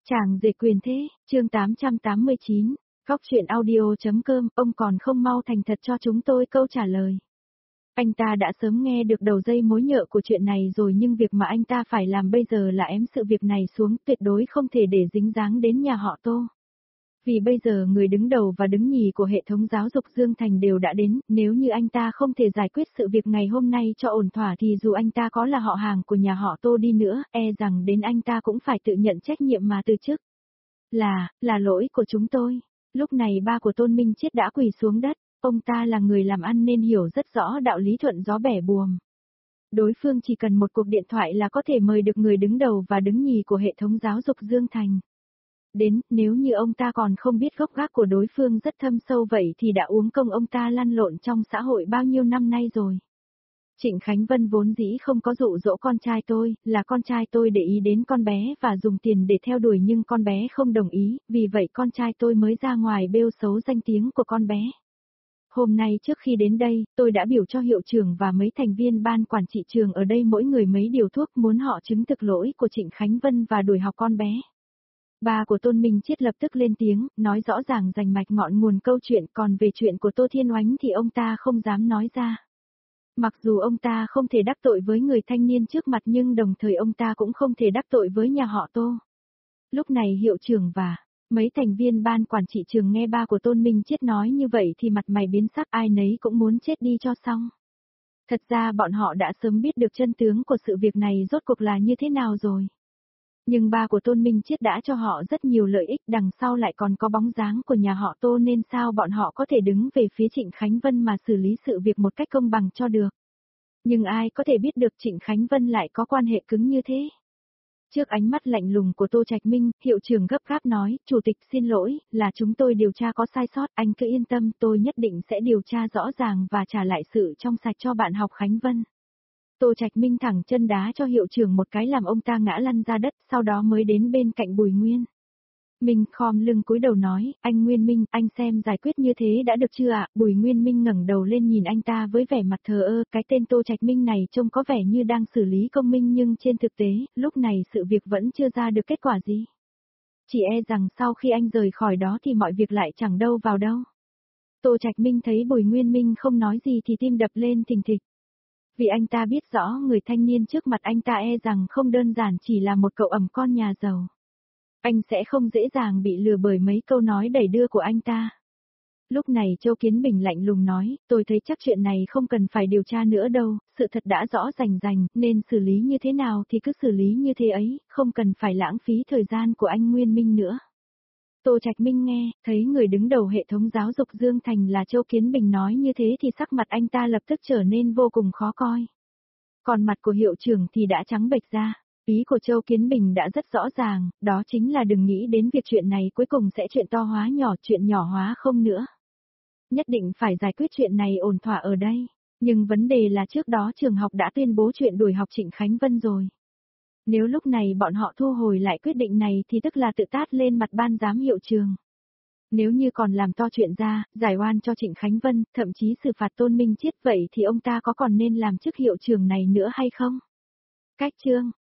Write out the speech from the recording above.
Chàng rể quyền thế, chương 889, góc truyện audio.com, ông còn không mau thành thật cho chúng tôi câu trả lời. Anh ta đã sớm nghe được đầu dây mối nhợ của chuyện này rồi, nhưng việc mà anh ta phải làm bây giờ là ém sự việc này xuống, tuyệt đối không thể để dính dáng đến nhà họ Tô. Vì bây giờ người đứng đầu và đứng nhì của hệ thống giáo dục Dương Thành đều đã đến, nếu như anh ta không thể giải quyết sự việc ngày hôm nay cho ổn thỏa thì dù anh ta có là họ hàng của nhà họ Tô đi nữa, e rằng đến anh ta cũng phải tự nhận trách nhiệm mà từ chức. Là lỗi của chúng tôi. Lúc này ba của Tôn Minh Chiết đã quỳ xuống đất, ông ta là người làm ăn nên hiểu rất rõ đạo lý thuận gió bẻ buồm. Đối phương chỉ cần một cuộc điện thoại là có thể mời được người đứng đầu và đứng nhì của hệ thống giáo dục Dương Thành. Đến, nếu như ông ta còn không biết gốc gác của đối phương rất thâm sâu vậy thì đã uống công ông ta lăn lộn trong xã hội bao nhiêu năm nay rồi. Trịnh Khánh Vân vốn dĩ không có dụ dỗ con trai tôi, là con trai tôi để ý đến con bé và dùng tiền để theo đuổi, nhưng con bé không đồng ý, vì vậy con trai tôi mới ra ngoài bêu xấu danh tiếng của con bé. Hôm nay trước khi đến đây, tôi đã biểu cho hiệu trưởng và mấy thành viên ban quản trị trường ở đây mỗi người mấy điều thuốc, muốn họ chứng thực lỗi của Trịnh Khánh Vân và đuổi học con bé. Ba của Tôn Minh Chiết lập tức lên tiếng, nói rõ ràng rành mạch ngọn nguồn câu chuyện, còn về chuyện của Tô Thiên Oánh thì ông ta không dám nói ra. Mặc dù ông ta không thể đắc tội với người thanh niên trước mặt, nhưng đồng thời ông ta cũng không thể đắc tội với nhà họ Tô. Lúc này hiệu trưởng và mấy thành viên ban quản trị trường nghe ba của Tôn Minh Chiết nói như vậy thì mặt mày biến sắc, ai nấy cũng muốn chết đi cho xong. Thật ra bọn họ đã sớm biết được chân tướng của sự việc này rốt cuộc là như thế nào rồi. Nhưng ba của Tôn Minh Chiết đã cho họ rất nhiều lợi ích, đằng sau lại còn có bóng dáng của nhà họ Tô, nên sao bọn họ có thể đứng về phía Trịnh Khánh Vân mà xử lý sự việc một cách công bằng cho được. Nhưng ai có thể biết được Trịnh Khánh Vân lại có quan hệ cứng như thế. Trước ánh mắt lạnh lùng của Tô Trạch Minh, hiệu trưởng gấp gáp nói, Chủ tịch xin lỗi, là chúng tôi điều tra có sai sót, anh cứ yên tâm, tôi nhất định sẽ điều tra rõ ràng và trả lại sự trong sạch cho bạn học Khánh Vân. Tô Trạch Minh thẳng chân đá cho hiệu trưởng một cái làm ông ta ngã lăn ra đất, sau đó mới đến bên cạnh Bùi Nguyên Minh khom lưng cúi đầu nói, anh Nguyên Minh, anh xem giải quyết như thế đã được chưa ạ? Bùi Nguyên Minh ngẩng đầu lên nhìn anh ta với vẻ mặt thờ ơ, cái tên Tô Trạch Minh này trông có vẻ như đang xử lý công minh, nhưng trên thực tế, lúc này sự việc vẫn chưa ra được kết quả gì. Chỉ e rằng sau khi anh rời khỏi đó thì mọi việc lại chẳng đâu vào đâu. Tô Trạch Minh thấy Bùi Nguyên Minh không nói gì thì tim đập lên thình thịch. Vì anh ta biết rõ người thanh niên trước mặt anh ta e rằng không đơn giản chỉ là một cậu ẩm con nhà giàu. Anh sẽ không dễ dàng bị lừa bởi mấy câu nói đẩy đưa của anh ta. Lúc này Châu Kiến Bình lạnh lùng nói, tôi thấy chắc chuyện này không cần phải điều tra nữa đâu, sự thật đã rõ rành rành, nên xử lý như thế nào thì cứ xử lý như thế ấy, không cần phải lãng phí thời gian của anh Nguyên Minh nữa. Tô Trạch Minh nghe, thấy người đứng đầu hệ thống giáo dục Dương Thành là Châu Kiến Bình nói như thế thì sắc mặt anh ta lập tức trở nên vô cùng khó coi. Còn mặt của hiệu trưởng thì đã trắng bệch ra. Ý của Châu Kiến Bình đã rất rõ ràng, đó chính là đừng nghĩ đến việc chuyện này cuối cùng sẽ chuyện to hóa nhỏ, chuyện nhỏ hóa không nữa. Nhất định phải giải quyết chuyện này ổn thỏa ở đây. Nhưng vấn đề là trước đó trường học đã tuyên bố chuyện đuổi học Trịnh Khánh Vân rồi. Nếu lúc này bọn họ thu hồi lại quyết định này thì tức là tự tát lên mặt ban giám hiệu trường. Nếu như còn làm to chuyện ra, giải oan cho Trịnh Khánh Vân, thậm chí xử phạt Tôn Minh Chiết, vậy thì ông ta có còn nên làm chức hiệu trưởng này nữa hay không? Cách chương